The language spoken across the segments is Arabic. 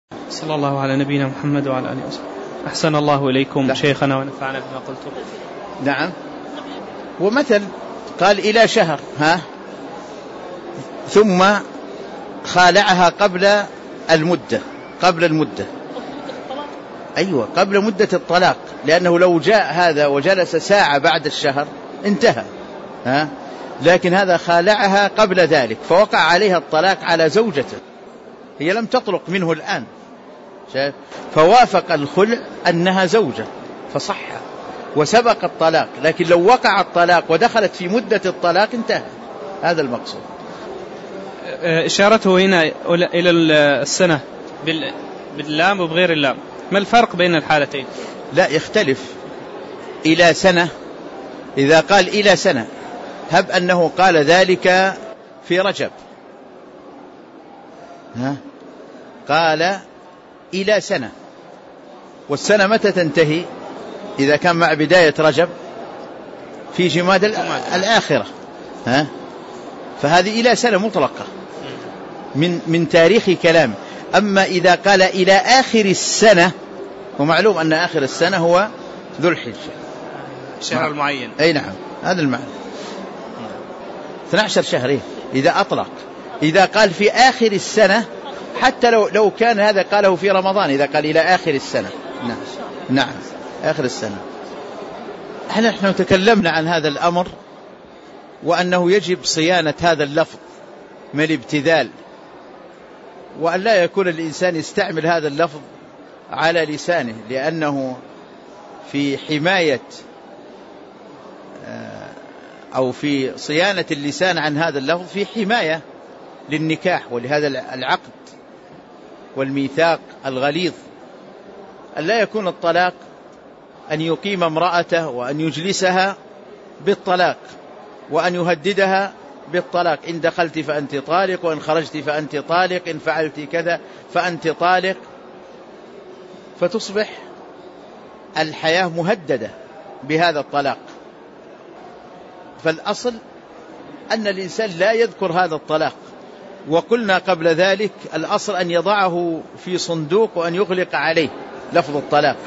صلى الله على نبينا محمد وعلى آله وسلم. أحسن الله إليكم شيخنا ونفعنا بما قلتم. نعم. ومثل قال إلى شهر ثم خالعها قبل المدة أيوة قبل مدة الطلاق، لأنه لو جاء هذا وجلس ساعة بعد الشهر انتهى لكن هذا خالعها قبل ذلك فوقع عليها الطلاق على زوجته، هي لم تطلق منه الآن فوافق الخلع أنها زوجة فصح وسبق الطلاق، لكن لو وقع الطلاق ودخلت في مدة الطلاق انتهى. هذا المقصود. إشارته هنا إلى السنة باللام وبغير اللام، ما الفرق بين الحالتين؟ لا يختلف. إلى سنة إذا قال إلى سنة هب أنه قال ذلك في رجب قال إلى سنة، والسنة متى تنتهي؟ إذا كان مع بداية رجب في جماد الآخرة فهذه إلى سنة مطلقة من تاريخ كلام. أما إذا قال إلى آخر السنة، ومعلوم أن آخر السنة هو ذو الحجة شهر المعين. أي نعم هذا المعنى 12 شهر إذا أطلق. إذا قال في آخر السنة حتى لو كان هذا قاله في رمضان، إذا قال إلى آخر السنة نعم آخر السنة. نحن تكلمنا عن هذا الأمر وأنه يجب صيانة هذا اللفظ من الابتذال، وأن لا يكون الإنسان يستعمل هذا اللفظ على لسانه، لأنه في حماية أو في صيانة اللسان عن هذا اللفظ في حماية للنكاح ولهذا العقد والميثاق الغليظ. أن لا يكون الطلاق أن يقيم امرأته وأن يجلسها بالطلاق وأن يهددها بالطلاق، إن دخلت فأنت طالق، وإن خرجت فأنت طالق، إن فعلت كذا فأنت طالق، فتصبح الحياة مهددة بهذا الطلاق. فالأصل أن الإنسان لا يذكر هذا الطلاق، وقلنا قبل ذلك الأصل أن يضعه في صندوق وأن يغلق عليه لفظ الطلاق.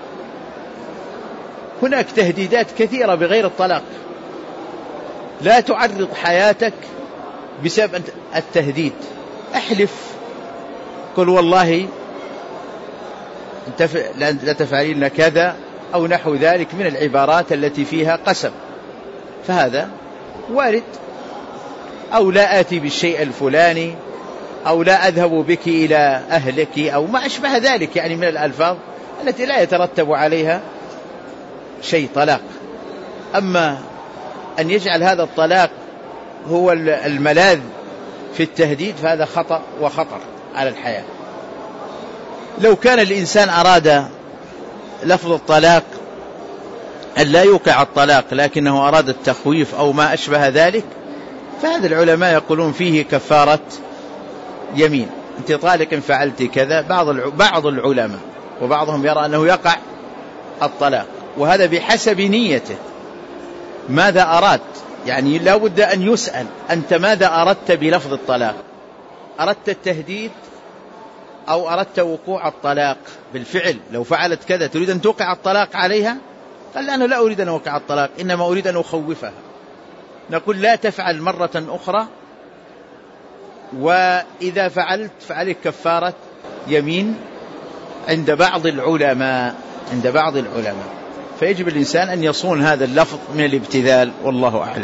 هناك تهديدات كثيرة بغير الطلاق، لا تعرض حياتك بسبب التهديد. احلف، قل والله لا تفعلين كذا أو نحو ذلك من العبارات التي فيها قسم، فهذا وارد. أو لا آتي بالشيء الفلاني، أو لا أذهب بك إلى أهلك، أو ما أشبه ذلك يعني من الألفاظ التي لا يترتب عليها شيء طلاق. أما أن يجعل هذا الطلاق هو الملاذ في التهديد فهذا خطأ وخطر على الحياة. لو كان الإنسان أراد لفظ الطلاق أن لا يوقع الطلاق لكنه أراد التخويف أو ما أشبه ذلك، فهذا العلماء يقولون فيه كفارة يمين، أنت طالق إن فعلت كذا. بعض العلماء وبعضهم يرى أنه يقع الطلاق، وهذا بحسب نيته ماذا أراد. يعني لا بد أن يسأل أنت ماذا أردت بلفظ الطلاق؟ أردت التهديد أو أردت وقوع الطلاق بالفعل؟ لو فعلت كذا تريد أن توقع الطلاق عليها؟ قال أنا لا أريد أن أوقع الطلاق، إنما أريد أن أخوفها. نقول لا تفعل مرة أخرى، وإذا فعلت فعليك كفارة يمين عند بعض العلماء. فيجب الإنسان أن يصون هذا اللفظ من الابتذال، والله أعلم.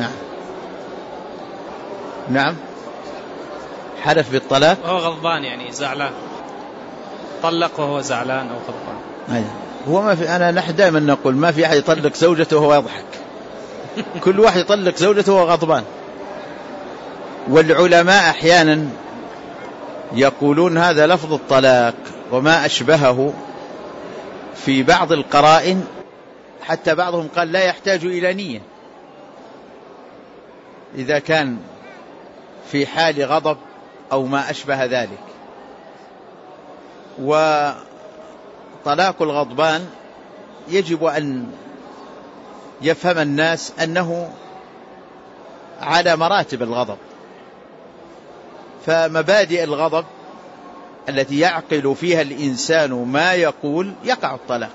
نعم. حلف بالطلاق وهو غضبان، يعني زعلان، طلق وهو زعلان أو غضبان. هو ما في، نحن دائما نقول ما في أحد يطلق زوجته وهو يضحك، كل واحد يطلق زوجته وهو غضبان. والعلماء أحيانا يقولون هذا لفظ الطلاق وما أشبهه في بعض القرائن، حتى بعضهم قال لا يحتاج إلى نية إذا كان في حال غضب أو ما أشبه ذلك. وطلاق الغضبان يجب أن يفهم الناس أنه على مراتب الغضب. فمبادئ الغضب التي يعقل فيها الإنسان ما يقول يقع الطلاق،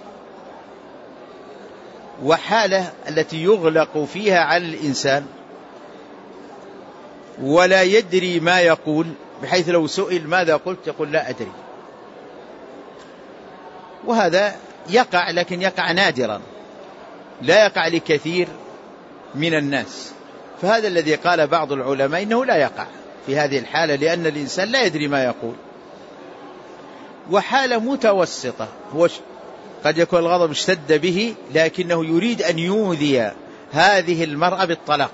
وحالة التي يغلق فيها على الإنسان ولا يدري ما يقول، بحيث لو سئل ماذا قلت يقول لا أدري. وهذا يقع، لكن يقع نادرا، لا يقع لكثير من الناس. فهذا الذي قال بعض العلماء إنه لا يقع في هذه الحالة، لأن الإنسان لا يدري ما يقول. وحالة متوسطة، هو قد يكون الغضب اشتد به لكنه يريد أن يؤذي هذه المرأة بالطلاق،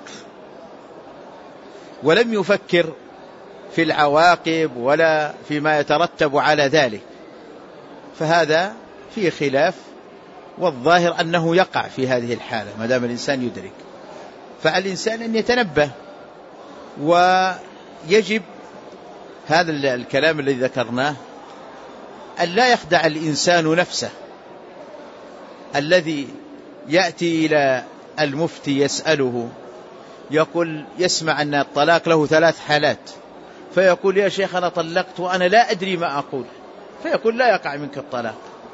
ولم يفكر في العواقب ولا فيما يترتب على ذلك، فهذا فيه خلاف، والظاهر أنه يقع في هذه الحالة ما دام الإنسان يدرك. فعلى الإنسان أن يتنبه، ويجب هذا الكلام الذي ذكرناه أن لا يخدع الإنسان نفسه. الذي يأتي إلى المفتي يسأله، يقول يسمع أن الطلاق له 3 حالات، فيقول يا شيخ أنا طلقت وأنا لا أدري ما أقول، فيقول لا يقع منك الطلاق.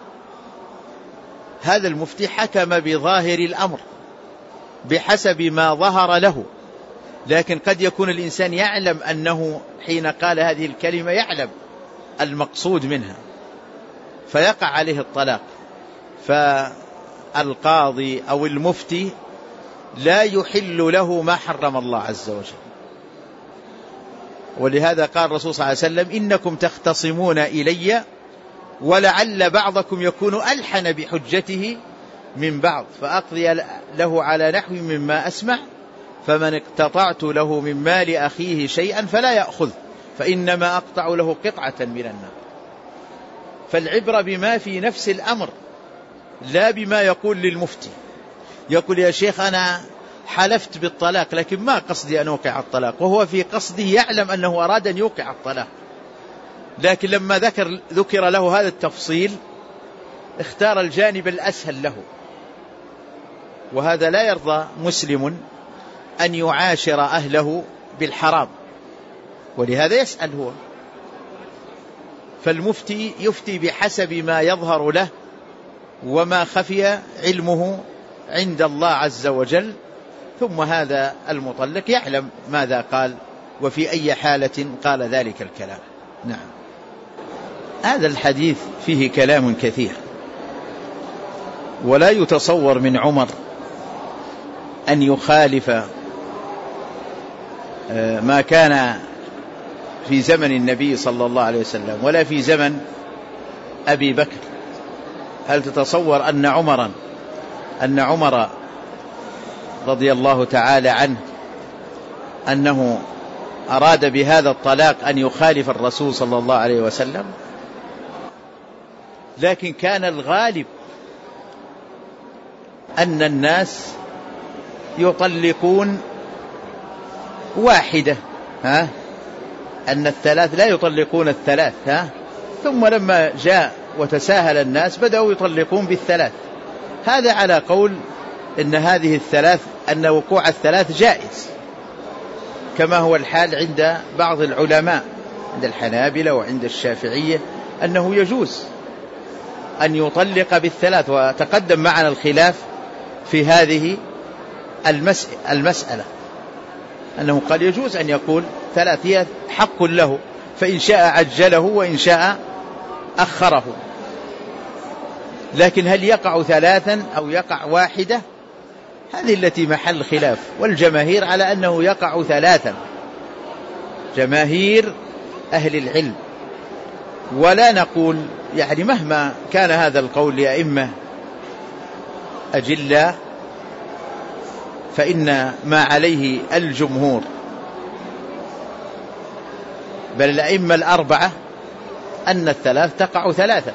هذا المفتي حكم بظاهر الأمر بحسب ما ظهر له، لكن قد يكون الإنسان يعلم أنه حين قال هذه الكلمة يعلم المقصود منها فيقع عليه الطلاق. فالقاضي أو المفتي لا يحل له ما حرم الله عز وجل. ولهذا قال الرسول صلى الله عليه وسلم إنكم تختصمون إلي ولعل بعضكم يكون ألحن بحجته من بعض، فأقضي له على نحو مما أسمع، فمن اقتطعت له من مال أخيه شيئا فلا يأخذ، فإنما أقطع له قطعة من النار. فالعبرة بما في نفس الأمر لا بما يقول للمفتي. يقول يا شيخ أنا حلفت بالطلاق لكن ما قصدي أن أوقع الطلاق، وهو في قصده يعلم أنه أراد أن يوقع الطلاق، لكن لما ذكر له هذا التفصيل اختار الجانب الأسهل له. وهذا لا يرضى مسلم أن يعاشر أهله بالحرام، ولهذا يسأل هو. فالمفتي يفتي بحسب ما يظهر له وما خفي علمه عند الله عز وجل، ثم هذا المطلق يعلم ماذا قال وفي أي حالة قال ذلك الكلام. نعم. هذا الحديث فيه كلام كثير، ولا يتصور من عمر أن يخالف ما كان في زمن النبي صلى الله عليه وسلم ولا في زمن أبي بكر. هل تتصور أن عمر رضي الله تعالى عنه أنه أراد بهذا الطلاق أن يخالف الرسول صلى الله عليه وسلم؟ لكن كان الغالب أن الناس يطلقون واحدة، أن الثلاث لا يطلقون الثلاث، ثم لما جاء وتساهل الناس بدأوا يطلقون بالثلاث. هذا على قول إن هذه الثلاث، أن وقوع الثلاث جائز، كما هو الحال عند بعض العلماء عند الحنابلة وعند الشافعية أنه يجوز أن يطلق بالثلاث. وتقدم معنا الخلاف في هذه المسألة، أنه قال يجوز أن يقول ثلاث هي حق له، فإن شاء عجله وإن شاء أخره. لكن هل يقع ثلاثا أو يقع واحدة؟ هذه التي محل خلاف، والجماهير على أنه يقع ثلاثا، جماهير أهل العلم. ولا نقول يعني مهما كان هذا القول لأئمة أجلاء فإن ما عليه الجمهور بل الأئمة الأربعة أن الثلاث تقع ثلاثا،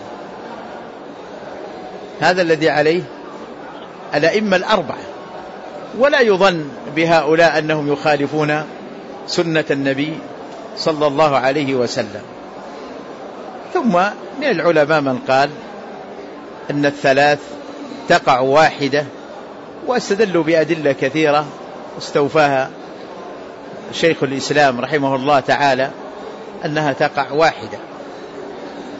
هذا الذي عليه الأئمة الأربعة. ولا يظن بهؤلاء أنهم يخالفون سنة النبي صلى الله عليه وسلم. ثم من العلماء من قال أن الثلاث تقع واحدة، واستدلوا بأدلة كثيرة استوفاها شيخ الإسلام رحمه الله تعالى أنها تقع واحدة.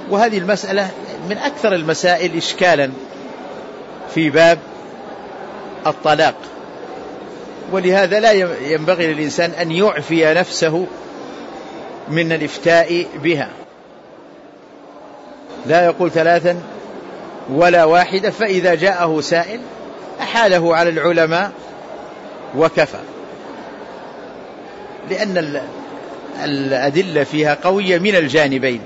وهذه المسألة من أكثر المسائل إشكالا في باب الطلاق، ولهذا لا ينبغي للإنسان أن يعفي نفسه من الإفتاء بها، لا يقول 3 ولا واحدة، فإذا جاءه سائل أحاله على العلماء وكفى، لأن الأدلة فيها قوية من الجانبين،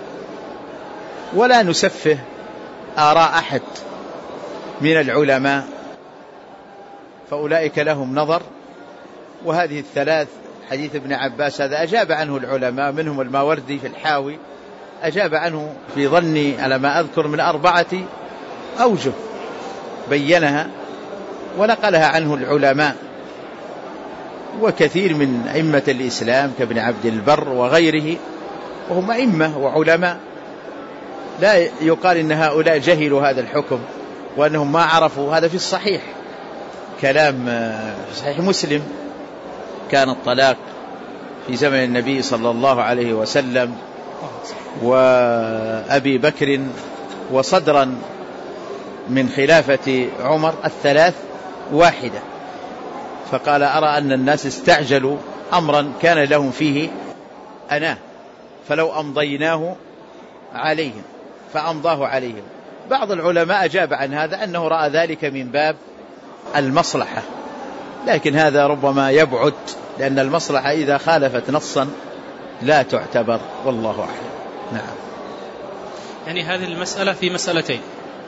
ولا نسفه آراء أحد من العلماء، فأولئك لهم نظر. وهذه 3 حديث ابن عباس هذا أجاب عنه العلماء، منهم الماوردي في الحاوي أجاب عنه في ظني على ما أذكر من 4 أوجه بينها ونقلها عنه العلماء، وكثير من أئمة الإسلام كابن عبد البر وغيره، وهم أئمة وعلماء، لا يقال إن هؤلاء جهلوا هذا الحكم وأنهم ما عرفوا. هذا في الصحيح، كلام في صحيح مسلم، كان الطلاق في زمن النبي صلى الله عليه وسلم وأبي بكر وصدرا من خلافة عمر 3 واحدة، فقال أرى أن الناس استعجلوا أمرا كان لهم فيه أنا، فلو أمضيناه عليهم فأمضاه عليهم. بعض العلماء أجاب عن هذا أنه رأى ذلك من باب المصلحة، لكن هذا ربما يبعد، لأن المصلحة إذا خالفت نصا لا تعتبر، والله أعلم. نعم. يعني هذه المسألة في مسألتين.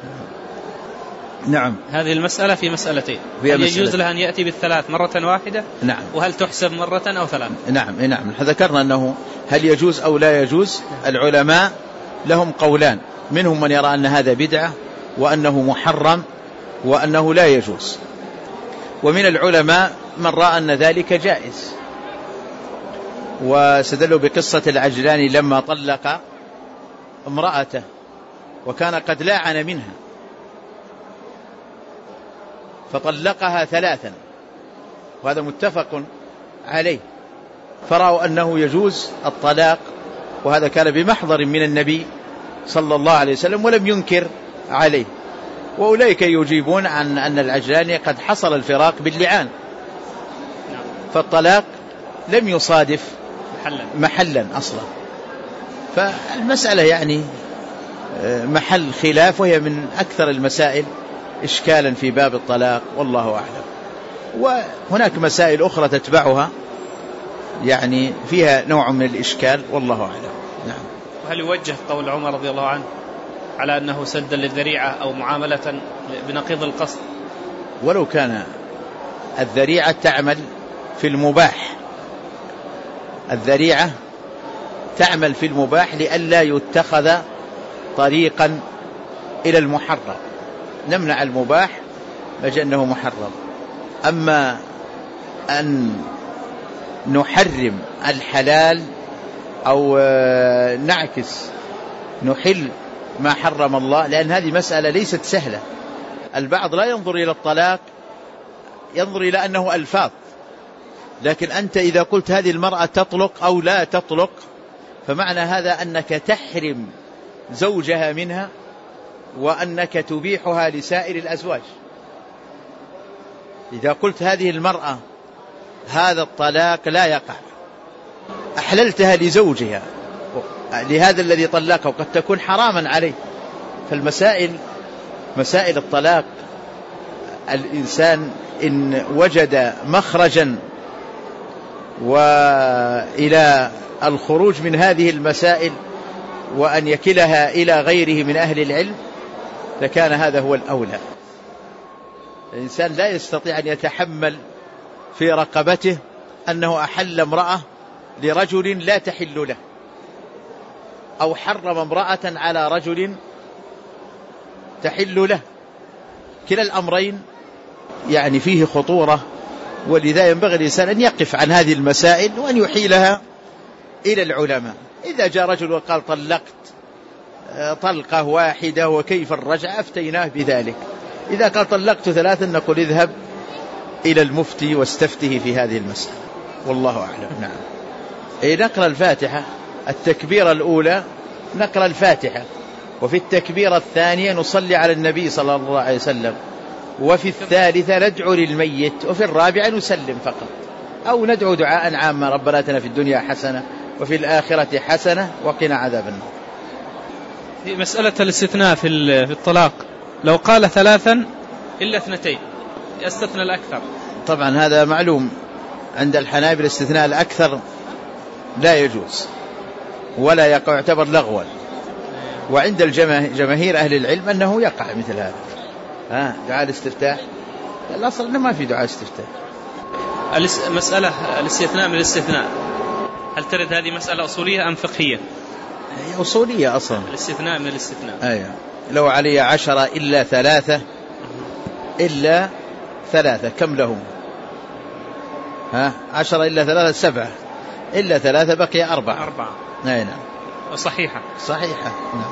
نعم، هذه المسألة في مسألتين، هل يجوز له أن يأتي بال3 مرة واحدة؟ نعم. وهل تحسب مرة أو 3؟ نعم. ذكرنا أنه هل يجوز أو لا يجوز، العلماء لهم قولان، منهم من يرى أن هذا بدعة وأنه محرم وأنه لا يجوز، ومن العلماء من رأى أن ذلك جائز، واستدلوا بقصة العجلاني لما طلق امرأته وكان قد لاعن منها فطلقها 3، وهذا متفق عليه، فرأوا أنه يجوز الطلاق، وهذا كان بمحضر من النبي صلى الله عليه وسلم ولم ينكر عليه. وأولئك يجيبون عن أن العجلاني قد حصل الفراق باللعان، فالطلاق لم يصادف محلا أصلا، فالمسألة يعني محل خلاف، وهي من أكثر المسائل إشكالا في باب الطلاق، والله أعلم. وهناك مسائل أخرى تتبعها يعني فيها نوع من الإشكال، والله أعلم. نعم. وهل يوجه قول عمر رضي الله عنه على أنه سدا للذريعة أو معاملة بنقيض القصد؟ ولو كان الذريعة تعمل في المباح، الذريعة تعمل في المباح لئلا يتخذ طريقا إلى المحرم، نمنع المباح لأنه محرم. أما أن نحرم الحلال أو نعكس نحل ما حرم الله، لأن هذه مسألة ليست سهلة. البعض لا ينظر إلى الطلاق، ينظر إلى أنه ألفاظ، لكن أنت إذا قلت هذه المرأة تطلق أو لا تطلق، فمعنى هذا أنك تحرم زوجها منها وأنك تبيحها لسائر الأزواج. إذا قلت هذه المرأة هذا الطلاق لا يقع، أحللتها لزوجها، لهذا الذي طلقه قد تكون حراما عليه. فالمسائل مسائل الطلاق الإنسان إن وجد مخرجا وإلى الخروج من هذه المسائل وأن يكلها إلى غيره من أهل العلم لكان هذا هو الأولى. الإنسان لا يستطيع أن يتحمل في رقبته أنه أحل امرأة لرجل لا تحل له، أو حرم امرأة على رجل تحل له. كلا الأمرين يعني فيه خطورة، ولذا ينبغي الإنسان أن يقف عن هذه المسائل وأن يحيلها إلى العلماء. إذا جاء رجل وقال طلقت طلقة واحدة وكيف الرجع، أفتيناه بذلك. إذا قال طلقت 3 نقول اذهب إلى المفتي واستفته في هذه المسألة، والله أعلم. نعم. نقرأ الفاتحة التكبيرة الأولى نقرأ الفاتحة، وفي التكبيرة الثانية نصلي على النبي صلى الله عليه وسلم، وفي الثالثة ندعو للميت، وفي الرابعة نسلم فقط، أو ندعو دعاء عاما: ربنا آتنا في الدنيا حسنة وفي الآخرة حسنة وقنا عذاب النار. في مسألة الاستثناء في الطلاق، لو قال 3 إلا 2 يستثنى الأكثر. طبعا هذا معلوم عند الحنابلة، استثناء الأكثر لا يجوز ولا يقع، يعتبر لغوا. وعند جماهير أهل العلم أنه يقع مثل هذا. دعاء الاستفتاح الأصل أنه ما في دعاء استفتاح. مسألة الاستثناء من الاستثناء، هل ترد هذه مسألة أصولية أم فقهية؟ هي أصولية أصلا، الاستثناء من الاستثناء. أيوة. لو علي 10 إلا 3 إلا 3 كم لهم؟ 10 إلا 3 7، إلا 3 بقي 4. نعم. صحيحة. نعم.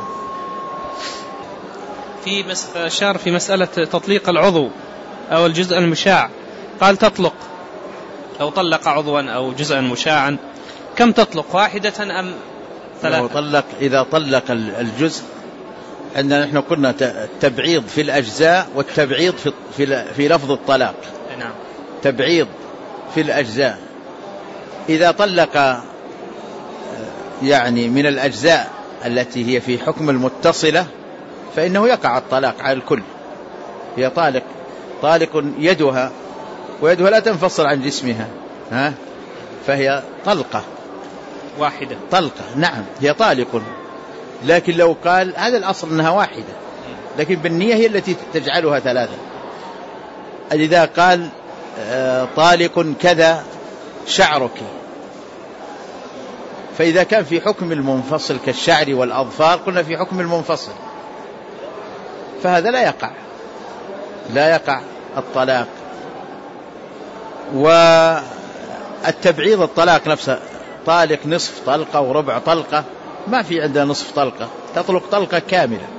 في أشار في مسألة تطليق العضو أو الجزء المشاع، قال تطلق، لو طلق عضوا أو جزءا مشاعا كم تطلق، 1 أم 3؟ إذا طلق الجزء، عندنا نحن قلنا التبعيض في الأجزاء والتبعيض في لفظ الطلاق. نعم. تبعيض في الأجزاء، إذا طلق يعني من الأجزاء التي هي في حكم المتصلة فإنه يقع الطلاق على الكل. هي طالق يدها، ويدها لا تنفصل عن جسمها، فهي طلقة واحدة. نعم، هي طالق. لكن لو قال هذا الأصل أنها واحدة، لكن بالنية هي التي تجعلها 3. إذا قال طالق كذا شعرك، فإذا كان في حكم المنفصل كالشعر والأظفار قلنا في حكم المنفصل، فهذا لا يقع الطلاق. والتبعيض الطلاق نفسه، طالق نصف طلقة وربع طلقة، ما في عندنا نصف طلقة، تطلق طلقة كاملة.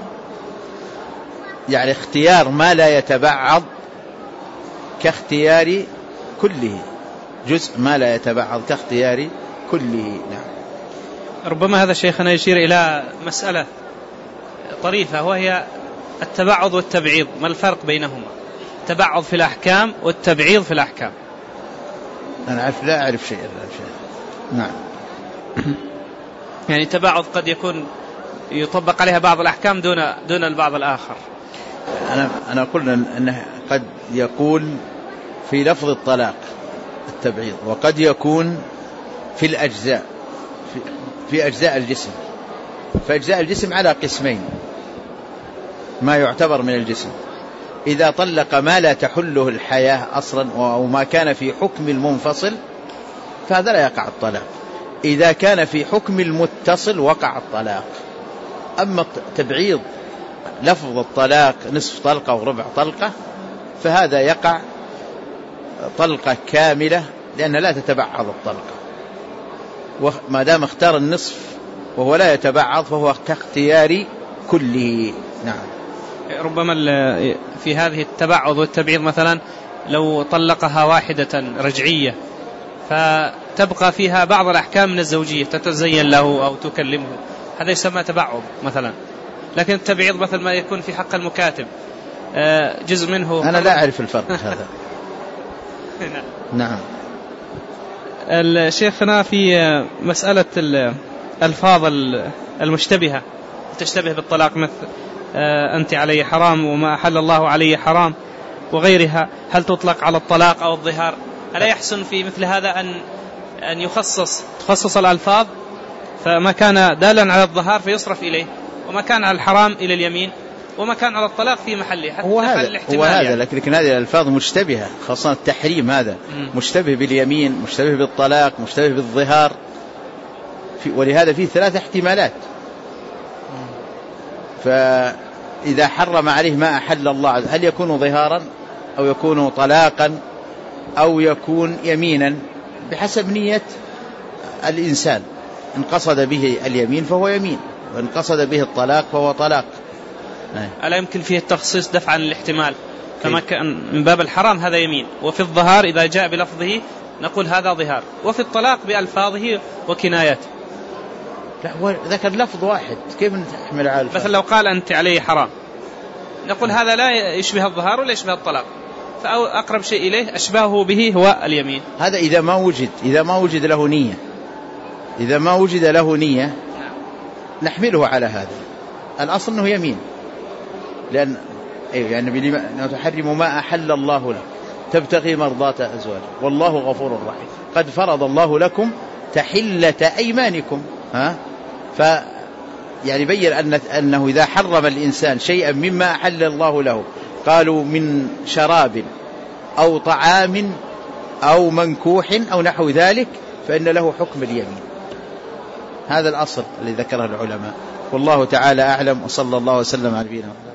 يعني اختيار ما لا يتبعض كاختيار كله، جزء ما لا يتبعض كاختيار كله. نعم. ربما هذا شيخنا يشير إلى مسألة طريفة، وهي التبعض والتبعيض، ما الفرق بينهما؟ التبعض في الأحكام والتبعيض في الأحكام. أنا لا أعرف شيء. نعم. يعني التبعض قد يكون يطبق عليها بعض الأحكام دون البعض الآخر. أنا قلنا أنه قد يكون في لفظ الطلاق التبعيض، وقد يكون في الأجزاء، في أجزاء الجسم. فأجزاء الجسم على قسمين: ما يعتبر من الجسم، إذا طلق ما لا تحله الحياة أصلا أو ما كان في حكم المنفصل فهذا لا يقع الطلاق. إذا كان في حكم المتصل وقع الطلاق. أما تبعيض لفظ الطلاق نصف طلقة وربع طلقة فهذا يقع طلقة كاملة، لأنها لا تتبعض الطلقة، وما دام اختار النصف وهو لا يتبعض فهو كاختيار كله. نعم. ربما في هذه التبعض والتبعيض مثلا لو طلقها 1 رجعية فتبقى فيها بعض الأحكام من الزوجية، تتزين له أو تكلمه، هذا يسمى تبعض مثلا. لكن التبعيض مثل ما يكون في حق المكاتب جزء منه. أنا لا أعرف الفرق هذا. نعم. الشيخنا في مسألة الألفاظ المشتبهة تشتبه بالطلاق، مثل أنت علي حرام وما أحل الله علي حرام وغيرها، هل تطلق على الطلاق أو الظهار؟ ألا يحسن في مثل هذا أن تخصص الألفاظ، فما كان دالا على الظهار فيصرف إليه، وما كان على الحرام إلى اليمين، وما كان على الطلاق في محله، حتى هو هذا يعني. لكن هذه الألفاظ مشتبهة، خاصة التحريم هذا مشتبه باليمين، مشتبه بالطلاق، مشتبه بالظهار، ولهذا فيه 3 احتمالات. فإذا حرم عليه ما أحل الله هل يكون ظهارا أو يكون طلاقا أو يكون يمينا بحسب نية الإنسان. إن قصد به اليمين فهو يمين، وإن قصد به الطلاق فهو طلاق. ألا يمكن فيه التخصيص دفعا للاحتمال؟ كما كان من باب الحرام هذا يمين، وفي الظهار إذا جاء بلفظه نقول هذا ظهار، وفي الطلاق بألفاظه وكناياته. لا هو ذكر لفظ واحد، كيف نحمل على الفرق؟ مثلا لو قال أنت عليه حرام، نقول هذا لا يشبه الظهار ولا يشبه الطلاق، فأقرب شيء إليه أشباهه به هو اليمين. هذا إذا ما وجد له نية، إذا ما وجد له نية نحمله على هذا. الأصل أنه يمين، لأن يعني تحرم ما أحل الله لك تبتغي مرضات أزواج والله غفور رحيم قد فرض الله لكم تحلة أيمانكم. يعني بين أنه إذا حرم الإنسان شيئا مما أحل الله له، قالوا من شراب أو طعام أو منكوح أو نحو ذلك، فإن له حكم اليمين. هذا الأصل الذي ذكره العلماء، والله تعالى أعلم، وصلى الله وسلم على نبينا محمد.